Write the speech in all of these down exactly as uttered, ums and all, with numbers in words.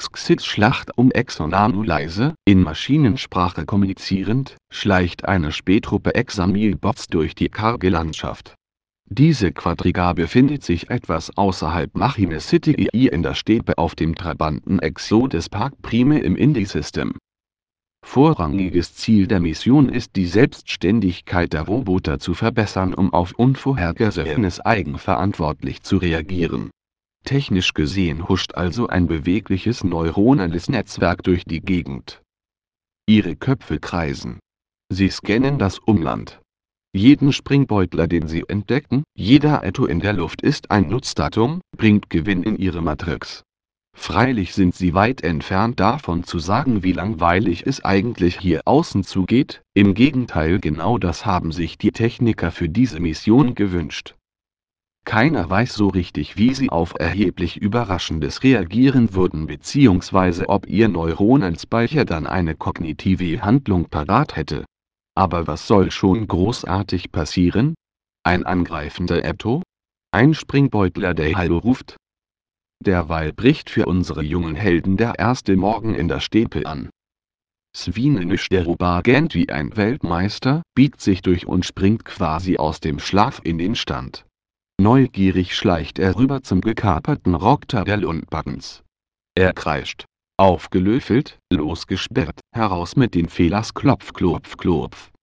Exit-Schlacht um Exonano leise, in Maschinensprache kommunizierend, schleicht eine Spähtruppe Examil-Bots durch die karge Landschaft. Diese Quadriga befindet sich etwas außerhalb Machine City in der Steppe auf dem Trabanten Exodus Park Prime im Indie-System. Vorrangiges Ziel der Mission ist die Selbstständigkeit der Roboter zu verbessern, um auf Unvorhergesehenes eigenverantwortlich zu reagieren. Technisch gesehen huscht also ein bewegliches neuronales Netzwerk durch die Gegend. Ihre Köpfe kreisen. Sie scannen das Umland. Jeden Springbeutler, den sie entdecken, jeder Etto in der Luft ist ein Nutzdatum, bringt Gewinn in ihre Matrix. Freilich sind sie weit entfernt davon zu sagen, wie langweilig es eigentlich hier außen zugeht, im Gegenteil, genau das haben sich die Techniker für diese Mission gewünscht. Keiner weiß so richtig, wie sie auf erheblich Überraschendes reagieren würden bzw. ob ihr Neuronenspeicher dann eine kognitive Handlung parat hätte. Aber was soll schon großartig passieren? Ein angreifender Etto? Ein Springbeutler, der Hallo ruft? Derweil bricht für unsere jungen Helden der erste Morgen in der Steppe an. Svinenisch, der Robar gähnt wie ein Weltmeister, biegt sich durch und springt quasi aus dem Schlaf in den Stand. Neugierig schleicht er rüber zum gekaperten Rockter der Lundbuttons. Er kreischt. Aufgelöffelt, losgesperrt, heraus mit den Fehlers, klopf klopf klopf.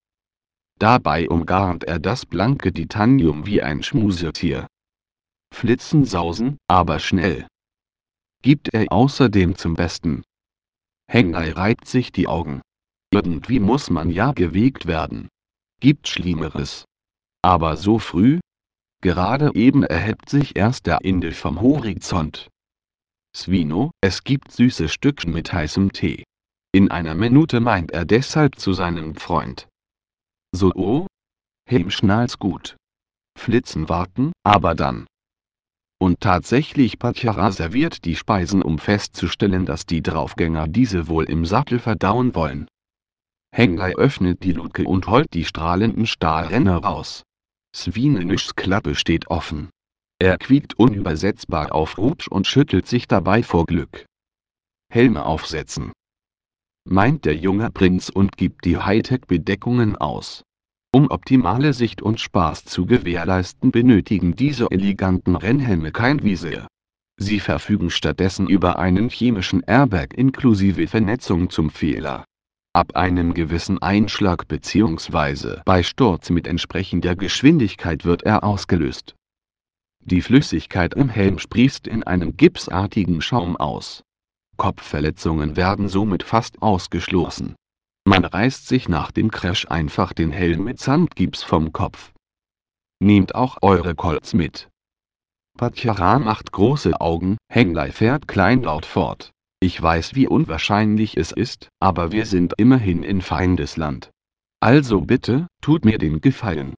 Dabei umgarnt er das blanke Titanium wie ein Schmusetier. Flitzen, sausen, aber schnell. Gibt er außerdem zum Besten. Hengai reibt sich die Augen. Irgendwie muss man ja gewegt werden. Gibt Schlimmeres. Aber so früh? Gerade eben erhebt sich erst der Inde vom Horizont. Svino, es gibt süße Stückchen mit heißem Tee. In einer Minute, meint er deshalb zu seinem Freund. So, oh? Hem schnallt's gut. Flitzen warten, aber dann. Und tatsächlich, Patjara serviert die Speisen, um festzustellen, dass die Draufgänger diese wohl im Sattel verdauen wollen. Hengai öffnet die Luke und holt die strahlenden Stahlrenner raus. Svinenischs Klappe steht offen. Er quiekt unübersetzbar auf Rutsch und schüttelt sich dabei vor Glück. Helme aufsetzen, meint der junge Prinz und gibt die Hightech-Bedeckungen aus. Um optimale Sicht und Spaß zu gewährleisten, benötigen diese eleganten Rennhelme kein Visier. Sie verfügen stattdessen über einen chemischen Airbag inklusive Vernetzung zum Fehler. Ab einem gewissen Einschlag bzw. bei Sturz mit entsprechender Geschwindigkeit wird er ausgelöst. Die Flüssigkeit im Helm sprießt in einem gipsartigen Schaum aus. Kopfverletzungen werden somit fast ausgeschlossen. Man reißt sich nach dem Crash einfach den Helm mit Sandgips vom Kopf. Nehmt auch eure Colts mit. Patjara macht große Augen, Hengai fährt kleinlaut fort. Ich weiß, wie unwahrscheinlich es ist, aber wir sind immerhin in Feindesland. Also bitte, tut mir den Gefallen.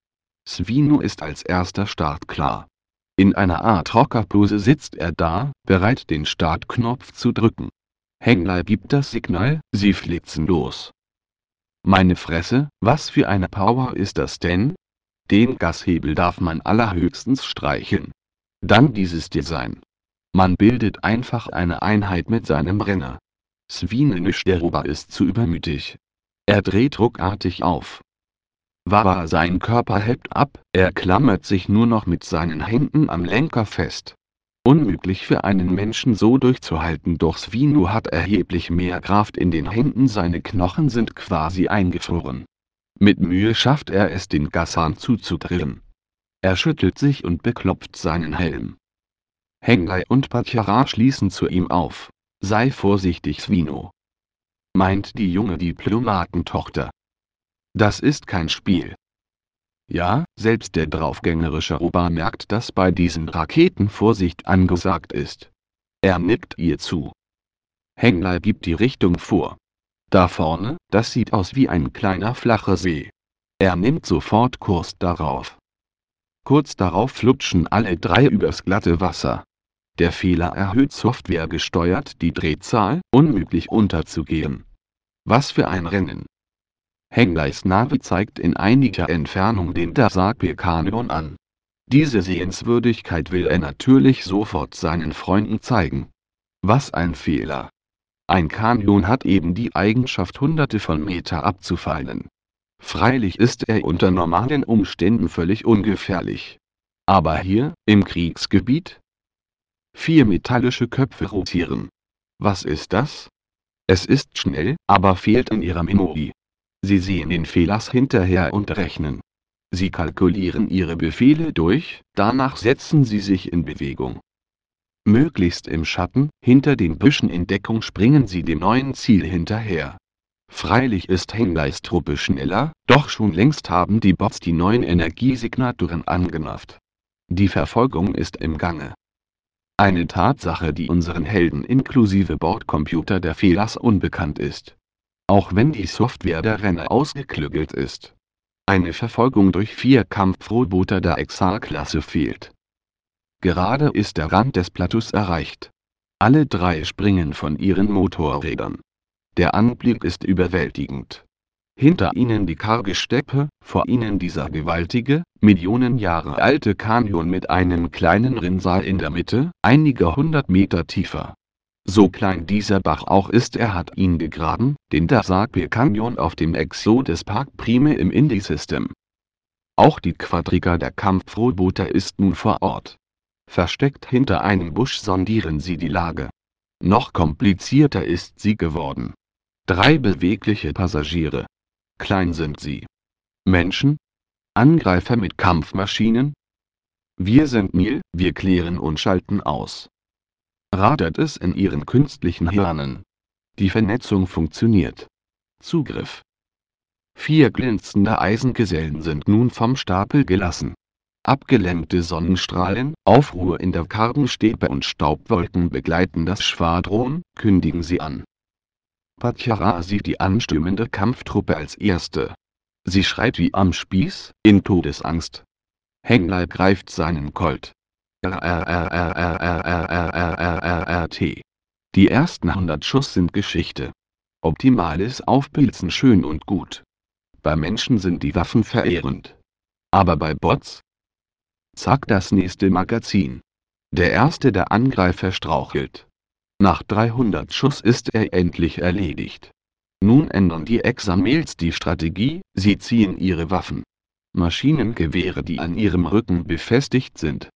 Svino ist als erster startklar. In einer Art Rockerpose sitzt er da, bereit den Startknopf zu drücken. Hengai gibt das Signal, sie flitzen los. Meine Fresse, was für eine Power ist das denn? Den Gashebel darf man allerhöchstens streicheln. Dann dieses Design. Man bildet einfach eine Einheit mit seinem Renner. Svinenisch, der Robar, ist zu übermütig. Er dreht ruckartig auf. Wawa, sein Körper hebt ab, er klammert sich nur noch mit seinen Händen am Lenker fest. Unmöglich für einen Menschen so durchzuhalten, doch Svino hat erheblich mehr Kraft in den Händen, seine Knochen sind quasi eingefroren. Mit Mühe schafft er es, den Gashahn zuzudrillen. Er schüttelt sich und beklopft seinen Helm. Hengai und Patjara schließen zu ihm auf. Sei vorsichtig, Svino, meint die junge Diplomatentochter. Das ist kein Spiel. Ja, selbst der draufgängerische Robar merkt, dass bei diesen Raketen Vorsicht angesagt ist. Er nickt ihr zu. Hengai gibt die Richtung vor. Da vorne, das sieht aus wie ein kleiner flacher See. Er nimmt sofort Kurs darauf. Kurz darauf flutschen alle drei übers glatte Wasser. Der Fehler erhöht softwaregesteuert die Drehzahl, unmöglich unterzugehen. Was für ein Rennen! Hengais Navi zeigt in einiger Entfernung den Dasake-Kanyon an. Diese Sehenswürdigkeit will er natürlich sofort seinen Freunden zeigen. Was ein Fehler! Ein Kanyon hat eben die Eigenschaft, hunderte von Meter abzufallen. Freilich ist er unter normalen Umständen völlig ungefährlich. Aber hier, im Kriegsgebiet? Vier metallische Köpfe rotieren. Was ist das? Es ist schnell, aber fehlt in ihrer Memory. Sie sehen den Fehler hinterher und rechnen. Sie kalkulieren ihre Befehle durch, danach setzen sie sich in Bewegung. Möglichst im Schatten, hinter den Büschen in Deckung springen sie dem neuen Ziel hinterher. Freilich ist Hengleis Truppe schneller, doch schon längst haben die Bots die neuen Energiesignaturen angenafft. Die Verfolgung ist im Gange. Eine Tatsache, die unseren Helden inklusive Bordcomputer der Fehlers unbekannt ist. Auch wenn die Software der Renner ausgeklügelt ist. Eine Verfolgung durch vier Kampfroboter der Exar-Klasse fehlt. Gerade ist der Rand des Plateaus erreicht. Alle drei springen von ihren Motorrädern. Der Anblick ist überwältigend. Hinter ihnen die karge Steppe, vor ihnen dieser gewaltige, Millionen Jahre alte Kanyon mit einem kleinen Rinnsal in der Mitte, einige hundert Meter tiefer. So klein dieser Bach auch ist, er hat ihn gegraben, den Dasapir Canyon auf dem Exodus Park Prime im Indie-System. Auch die Quadriga der Kampfroboter ist nun vor Ort. Versteckt hinter einem Busch sondieren sie die Lage. Noch komplizierter ist sie geworden. Drei bewegliche Passagiere. Klein sind sie. Menschen? Angreifer mit Kampfmaschinen? Wir sind Nil, wir klären und schalten aus. Radert es in ihren künstlichen Hirnen. Die Vernetzung funktioniert. Zugriff. Vier glänzende Eisengesellen sind nun vom Stapel gelassen. Abgelenkte Sonnenstrahlen, Aufruhr in der Kargenstäbe und Staubwolken begleiten das Schwadron, kündigen sie an. Patjara sieht die anstürmende Kampftruppe als erste. Sie schreit wie am Spieß, in Todesangst. Henglei greift seinen Colt. R-R-R-R-R-R-R-R-R-R-R-T. Die ersten hundert Schuss sind Geschichte. Optimales Aufpilzen schön und gut. Bei Menschen sind die Waffen verehrend. Aber bei Bots? Zack, das nächste Magazin. Der erste der Angreifer strauchelt. Nach dreihundert Schuss ist er endlich erledigt. Nun ändern die Examels die Strategie, sie ziehen ihre Waffen. Maschinengewehre, die an ihrem Rücken befestigt sind.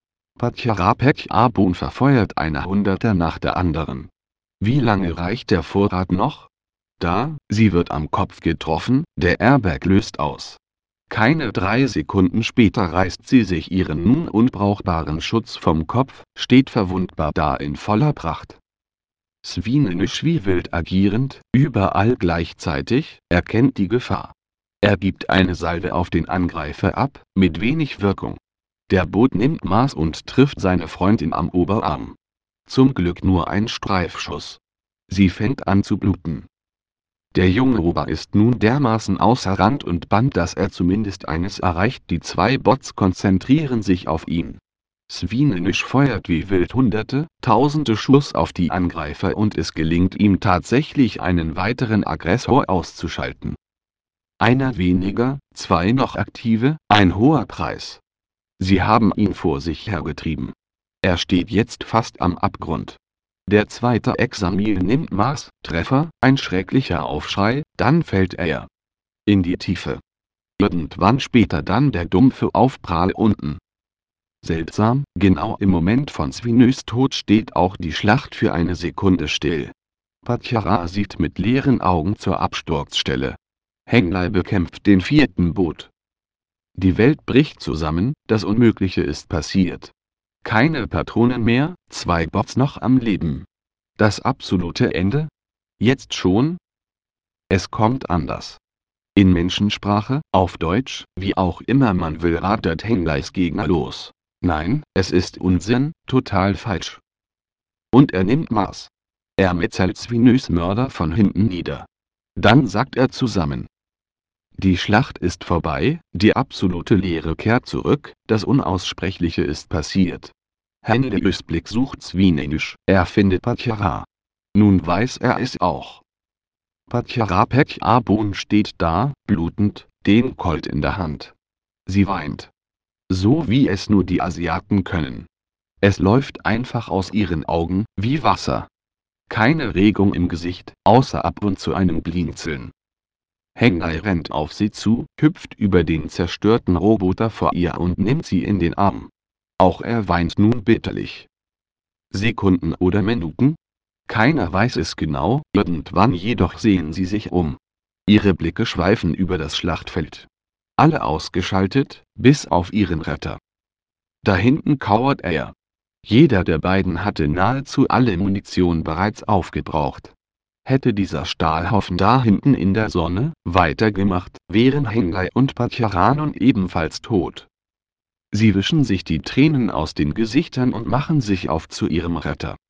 Patjarapek Abun verfeuert eine Hunderter nach der anderen. Wie lange reicht der Vorrat noch? Da, sie wird am Kopf getroffen, der Airbag löst aus. Keine drei Sekunden später reißt sie sich ihren nun unbrauchbaren Schutz vom Kopf, steht verwundbar da in voller Pracht. Svinenisch wie wild agierend, überall gleichzeitig, erkennt die Gefahr. Er gibt eine Salve auf den Angreifer ab, mit wenig Wirkung. Der Bot nimmt Maß und trifft seine Freundin am Oberarm. Zum Glück nur ein Streifschuss. Sie fängt an zu bluten. Der junge Ober ist nun dermaßen außer Rand und Band, dass er zumindest eines erreicht. Die zwei Bots konzentrieren sich auf ihn. Svinenisch feuert wie wild hunderte, tausende Schuss auf die Angreifer und es gelingt ihm tatsächlich, einen weiteren Aggressor auszuschalten. Einer weniger, zwei noch aktive, ein hoher Preis. Sie haben ihn vor sich hergetrieben. Er steht jetzt fast am Abgrund. Der zweite Examil nimmt Maß, Treffer, ein schrecklicher Aufschrei, dann fällt er in die Tiefe. Irgendwann später dann der dumpfe Aufprall unten. Seltsam, genau im Moment von Svinös Tod steht auch die Schlacht für eine Sekunde still. Patjara sieht mit leeren Augen zur Absturzstelle. Henglei bekämpft den vierten Boot. Die Welt bricht zusammen, das Unmögliche ist passiert. Keine Patronen mehr, zwei Bots noch am Leben. Das absolute Ende? Jetzt schon? Es kommt anders. In Menschensprache, auf Deutsch, wie auch immer man will, radert Hengleis Gegner los. Nein, es ist Unsinn, total falsch. Und er nimmt Maß. Er metzelt Svinös Mörder von hinten nieder. Dann sackt er zusammen. Die Schlacht ist vorbei, die absolute Leere kehrt zurück, das Unaussprechliche ist passiert. Henleys Blick sucht Svinenisch, er findet Patjara. Nun weiß er es auch. Patjarapek Abun steht da, blutend, den Colt in der Hand. Sie weint. So wie es nur die Asiaten können. Es läuft einfach aus ihren Augen wie Wasser. Keine Regung im Gesicht, außer ab und zu einem Blinzeln. Hengai rennt auf sie zu, hüpft über den zerstörten Roboter vor ihr und nimmt sie in den Arm. Auch er weint nun bitterlich. Sekunden oder Minuten? Keiner weiß es genau, irgendwann jedoch sehen sie sich um. Ihre Blicke schweifen über das Schlachtfeld. Alle ausgeschaltet, bis auf ihren Retter. Da hinten kauert er. Jeder der beiden hatte nahezu alle Munition bereits aufgebraucht. Hätte dieser Stahlhaufen da hinten in der Sonne weitergemacht, wären Hengai und Baccharan ebenfalls tot. Sie wischen sich die Tränen aus den Gesichtern und machen sich auf zu ihrem Retter.